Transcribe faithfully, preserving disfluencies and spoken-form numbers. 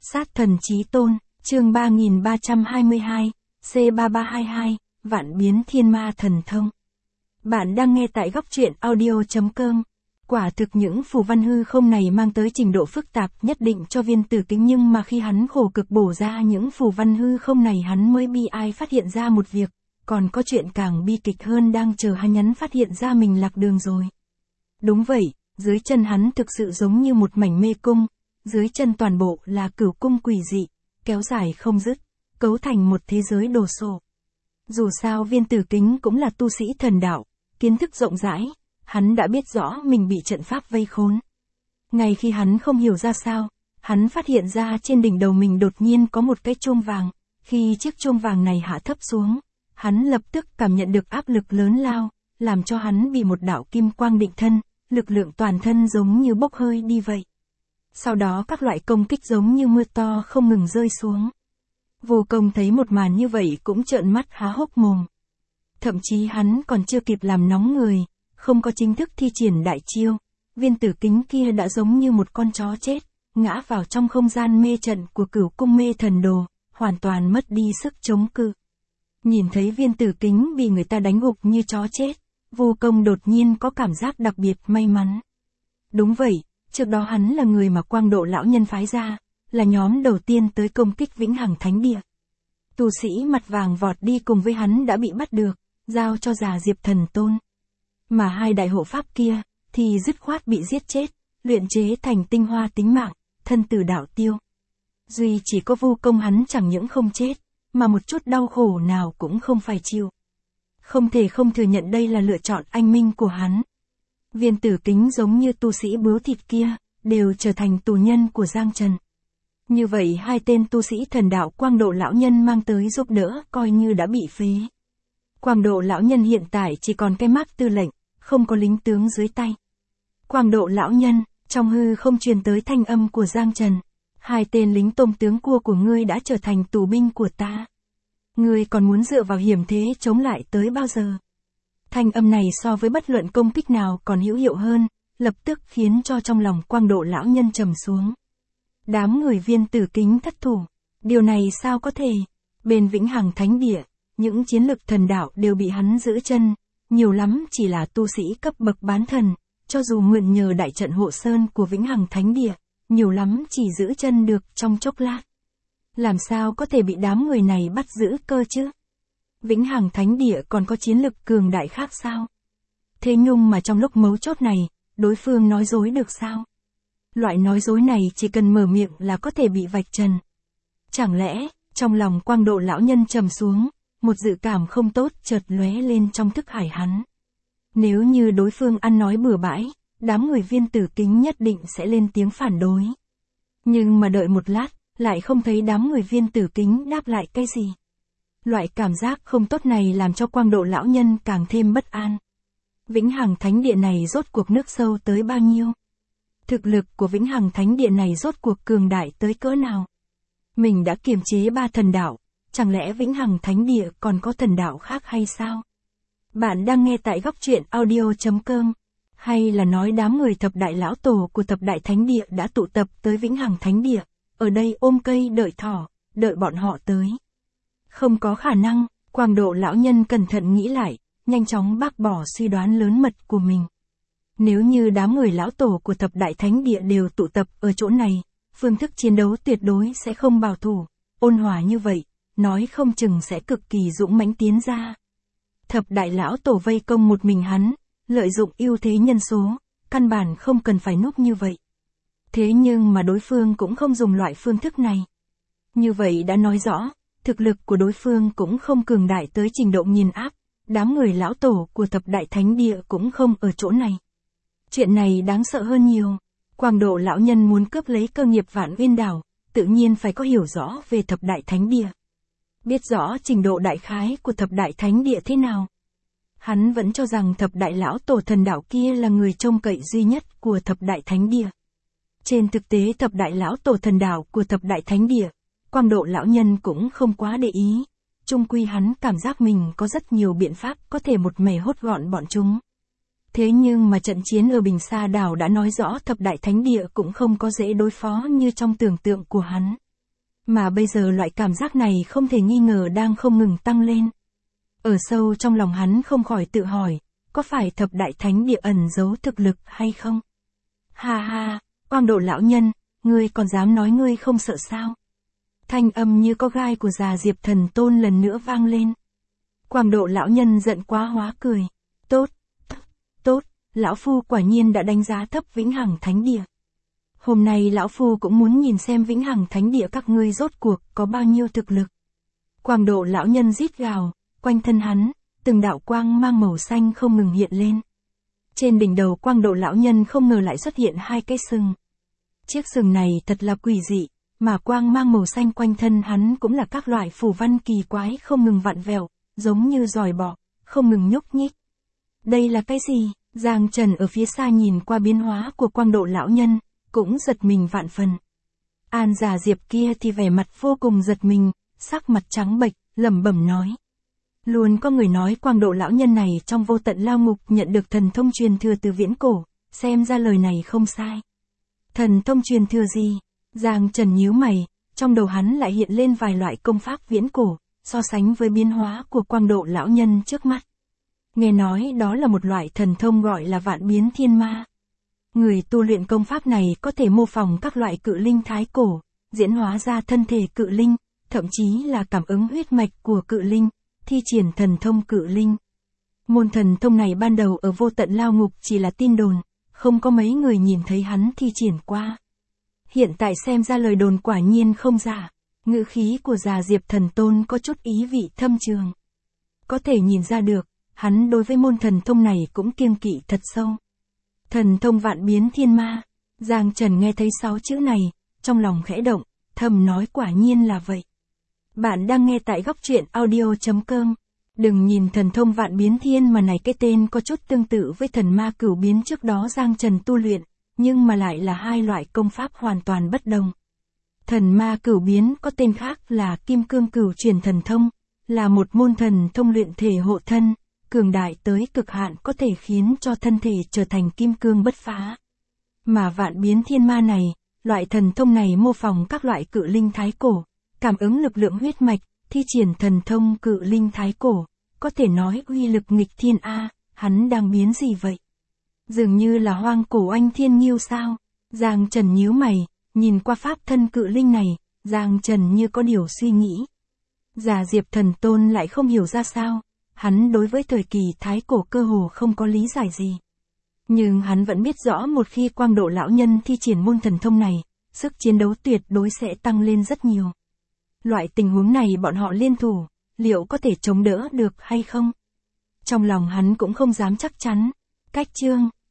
Sát thần chí tôn, chương ba nghìn ba trăm hai mươi hai, C ba ba hai hai, vạn biến thiên ma thần thông. Bạn đang nghe tại góc truyện audio.com. Quả thực những phù văn hư không này mang tới trình độ phức tạp nhất định cho Viên Tử Kính, nhưng mà khi hắn khổ cực bổ ra những phù văn hư không này, hắn mới bi ai phát hiện ra một việc, còn có chuyện càng bi kịch hơn đang chờ hắn. Nhắn phát hiện ra mình lạc đường rồi. Đúng vậy, dưới chân hắn thực sự giống như một mảnh mê cung, dưới chân toàn bộ là cửu cung quỷ dị, kéo dài không dứt, cấu thành một thế giới đồ sộ. Dù sao Viên Tử Kính cũng là tu sĩ thần đạo, kiến thức rộng rãi, hắn đã biết rõ mình bị trận pháp vây khốn. Ngay khi hắn không hiểu ra sao, hắn phát hiện ra trên đỉnh đầu mình đột nhiên có một cái chuông vàng, khi chiếc chuông vàng này hạ thấp xuống, hắn lập tức cảm nhận được áp lực lớn lao, làm cho hắn bị một đạo kim quang định thân, lực lượng toàn thân giống như bốc hơi đi vậy. Sau đó các loại công kích giống như mưa to không ngừng rơi xuống. Vô Công thấy một màn như vậy cũng trợn mắt há hốc mồm. Thậm chí hắn còn chưa kịp làm nóng người, không có chính thức thi triển đại chiêu, Viên Tử Kính kia đã giống như một con chó chết, ngã vào trong không gian mê trận của cửu cung mê thần đồ, hoàn toàn mất đi sức chống cự. Nhìn thấy Viên Tử Kính bị người ta đánh gục như chó chết, Vô Công đột nhiên có cảm giác đặc biệt may mắn. Đúng vậy, trước đó hắn là người mà Quang Độ lão nhân phái ra, là nhóm đầu tiên tới công kích Vĩnh Hằng Thánh Địa. Tu sĩ mặt vàng vọt đi cùng với hắn đã bị bắt được, giao cho già Diệp Thần Tôn. Mà hai đại hộ pháp kia, thì dứt khoát bị giết chết, luyện chế thành tinh hoa tính mạng, thân tử đạo tiêu. Duy chỉ có Vô Công hắn chẳng những không chết, mà một chút đau khổ nào cũng không phải chịu. Không thể không thừa nhận đây là lựa chọn anh minh của hắn. Viên Tử Kính giống như tu sĩ bướu thịt kia, đều trở thành tù nhân của Giang Trần. Như vậy hai tên tu sĩ thần đạo Quang Độ lão nhân mang tới giúp đỡ coi như đã bị phế. Quang Độ lão nhân hiện tại chỉ còn cái mác tư lệnh, không có lính tướng dưới tay. Quang Độ lão nhân, trong hư không truyền tới thanh âm của Giang Trần. Hai tên lính tôm tướng cua của ngươi đã trở thành tù binh của ta. Ngươi còn muốn dựa vào hiểm thế chống lại tới bao giờ? Thanh âm này so với bất luận công kích nào còn hữu hiệu hơn, lập tức khiến cho trong lòng Quang Độ lão nhân trầm xuống. Đám người Viên Tử Kính thất thủ. Điều này sao có thể? Bên Vĩnh Hằng Thánh Địa, những chiến lực thần đạo đều bị hắn giữ chân, nhiều lắm chỉ là tu sĩ cấp bậc bán thần, cho dù mượn nhờ đại trận hộ sơn của Vĩnh Hằng Thánh Địa, nhiều lắm chỉ giữ chân được trong chốc lát. Làm sao có thể bị đám người này bắt giữ cơ chứ? Vĩnh Hằng Thánh Địa còn có chiến lực cường đại khác sao? Thế nhưng mà trong lúc mấu chốt này, đối phương nói dối được sao? Loại nói dối này chỉ cần mở miệng là có thể bị vạch trần. Chẳng lẽ, trong lòng Quang Độ lão nhân trầm xuống, một dự cảm không tốt chợt lóe lên trong thức hải hắn. Nếu như đối phương ăn nói bừa bãi, đám người Viên Tử Kính nhất định sẽ lên tiếng phản đối. Nhưng mà đợi một lát, lại không thấy đám người Viên Tử Kính đáp lại cái gì. Loại cảm giác không tốt này làm cho Quang Độ lão nhân càng thêm bất an. Vĩnh Hằng Thánh Địa này rốt cuộc nước sâu tới bao nhiêu? Thực lực của Vĩnh Hằng Thánh Địa này rốt cuộc cường đại tới cỡ nào? Mình đã kiềm chế ba thần đạo, chẳng lẽ Vĩnh Hằng Thánh Địa còn có thần đạo khác hay sao? Bạn đang nghe tại góc truyện audio.com, hay là nói đám người thập đại lão tổ của thập đại thánh địa đã tụ tập tới Vĩnh Hằng Thánh Địa, ở đây ôm cây đợi thỏ, đợi bọn họ tới. Không có khả năng, Quang Độ lão nhân cẩn thận nghĩ lại, nhanh chóng bác bỏ suy đoán lớn mật của mình. Nếu như đám người lão tổ của thập đại thánh địa đều tụ tập ở chỗ này, phương thức chiến đấu tuyệt đối sẽ không bảo thủ, ôn hòa như vậy, nói không chừng sẽ cực kỳ dũng mãnh tiến ra. Thập đại lão tổ vây công một mình hắn, lợi dụng ưu thế nhân số, căn bản không cần phải núp như vậy. Thế nhưng mà đối phương cũng không dùng loại phương thức này. Như vậy đã nói rõ, thực lực của đối phương cũng không cường đại tới trình độ nghiền áp, đám người lão tổ của thập đại thánh địa cũng không ở chỗ này. Chuyện này đáng sợ hơn nhiều. Quang Độ lão nhân muốn cướp lấy cơ nghiệp Vạn Uyên Đảo, tự nhiên phải có hiểu rõ về thập đại thánh địa. Biết rõ trình độ đại khái của thập đại thánh địa thế nào. Hắn vẫn cho rằng thập đại lão tổ thần đạo kia là người trông cậy duy nhất của thập đại thánh địa. Trên thực tế thập đại lão tổ thần đạo của thập đại thánh địa, Quang Độ lão nhân cũng không quá để ý. Chung quy hắn cảm giác mình có rất nhiều biện pháp có thể một mẻ hốt gọn bọn chúng. Thế nhưng mà trận chiến ở Bình Sa đảo đã nói rõ thập đại thánh địa cũng không có dễ đối phó như trong tưởng tượng của hắn. Mà bây giờ loại cảm giác này không thể nghi ngờ đang không ngừng tăng lên. Ở sâu trong lòng hắn không khỏi tự hỏi, có phải thập đại thánh địa ẩn giấu thực lực hay không? Ha ha, Quang Độ lão nhân, ngươi còn dám nói ngươi không sợ sao? Thanh âm như có gai của già Diệp Thần Tôn lần nữa vang lên. Quang Độ lão nhân giận quá hóa cười. Tốt, tốt, tốt, lão phu quả nhiên đã đánh giá thấp Vĩnh Hằng Thánh Địa. Hôm nay lão phu cũng muốn nhìn xem Vĩnh Hằng Thánh Địa các ngươi rốt cuộc có bao nhiêu thực lực. Quang Độ lão nhân rít gào, quanh thân hắn, từng đạo quang mang màu xanh không ngừng hiện lên. Trên đỉnh đầu Quang Độ lão nhân không ngờ lại xuất hiện hai cái sừng. Chiếc sừng này thật là quỷ dị, mà quang mang màu xanh quanh thân hắn cũng là các loại phù văn kỳ quái không ngừng vặn vẹo, giống như giòi bọ, không ngừng nhúc nhích. Đây là cái gì? Giang Trần ở phía xa nhìn qua biến hóa của Quang Độ lão nhân, cũng giật mình vạn phần. An già Diệp kia thì vẻ mặt vô cùng giật mình, sắc mặt trắng bệch, lẩm bẩm nói. Luôn có người nói Quang Độ lão nhân này trong vô tận lao ngục nhận được thần thông truyền thừa từ viễn cổ, xem ra lời này không sai. Thần thông truyền thừa gì? Giang Trần nhíu mày, trong đầu hắn lại hiện lên vài loại công pháp viễn cổ, so sánh với biến hóa của Quang Độ lão nhân trước mắt. Nghe nói đó là một loại thần thông gọi là vạn biến thiên ma. Người tu luyện công pháp này có thể mô phỏng các loại cự linh thái cổ, diễn hóa ra thân thể cự linh, thậm chí là cảm ứng huyết mạch của cự linh, thi triển thần thông cự linh. Môn thần thông này ban đầu ở vô tận lao ngục chỉ là tin đồn, không có mấy người nhìn thấy hắn thi triển qua. Hiện tại xem ra lời đồn quả nhiên không giả, ngữ khí của già Diệp Thần Tôn có chút ý vị thâm trường. Có thể nhìn ra được, hắn đối với môn thần thông này cũng kiêng kỵ thật sâu. Thần thông vạn biến thiên ma. Giang Trần nghe thấy sáu chữ này, trong lòng khẽ động, thầm nói quả nhiên là vậy. Bạn đang nghe tại góc truyện audio chấm com. Đừng nhìn thần thông vạn biến thiên mà này cái tên có chút tương tự với thần ma cửu biến trước đó Giang Trần tu luyện, nhưng mà lại là hai loại công pháp hoàn toàn bất đồng. Thần ma cửu biến có tên khác là Kim Cương Cửu Truyền Thần Thông, là một môn thần thông luyện thể hộ thân, cường đại tới cực hạn có thể khiến cho thân thể trở thành kim cương bất phá. Mà vạn biến thiên ma này, loại thần thông này mô phỏng các loại cự linh thái cổ, cảm ứng lực lượng huyết mạch, thi triển thần thông cự linh thái cổ, có thể nói uy lực nghịch thiên a, hắn đang biến gì vậy? Dường như là hoang cổ anh thiên nghiêu sao? Giang Trần nhíu mày, nhìn qua pháp thân cự linh này, Giang Trần như có điều suy nghĩ. Già Diệp Thần Tôn lại không hiểu ra sao, hắn đối với thời kỳ thái cổ cơ hồ không có lý giải gì. Nhưng hắn vẫn biết rõ một khi Quang Độ lão nhân thi triển môn thần thông này, sức chiến đấu tuyệt đối sẽ tăng lên rất nhiều. Loại tình huống này bọn họ liên thủ, liệu có thể chống đỡ được hay không? Trong lòng hắn cũng không dám chắc chắn. Cách chương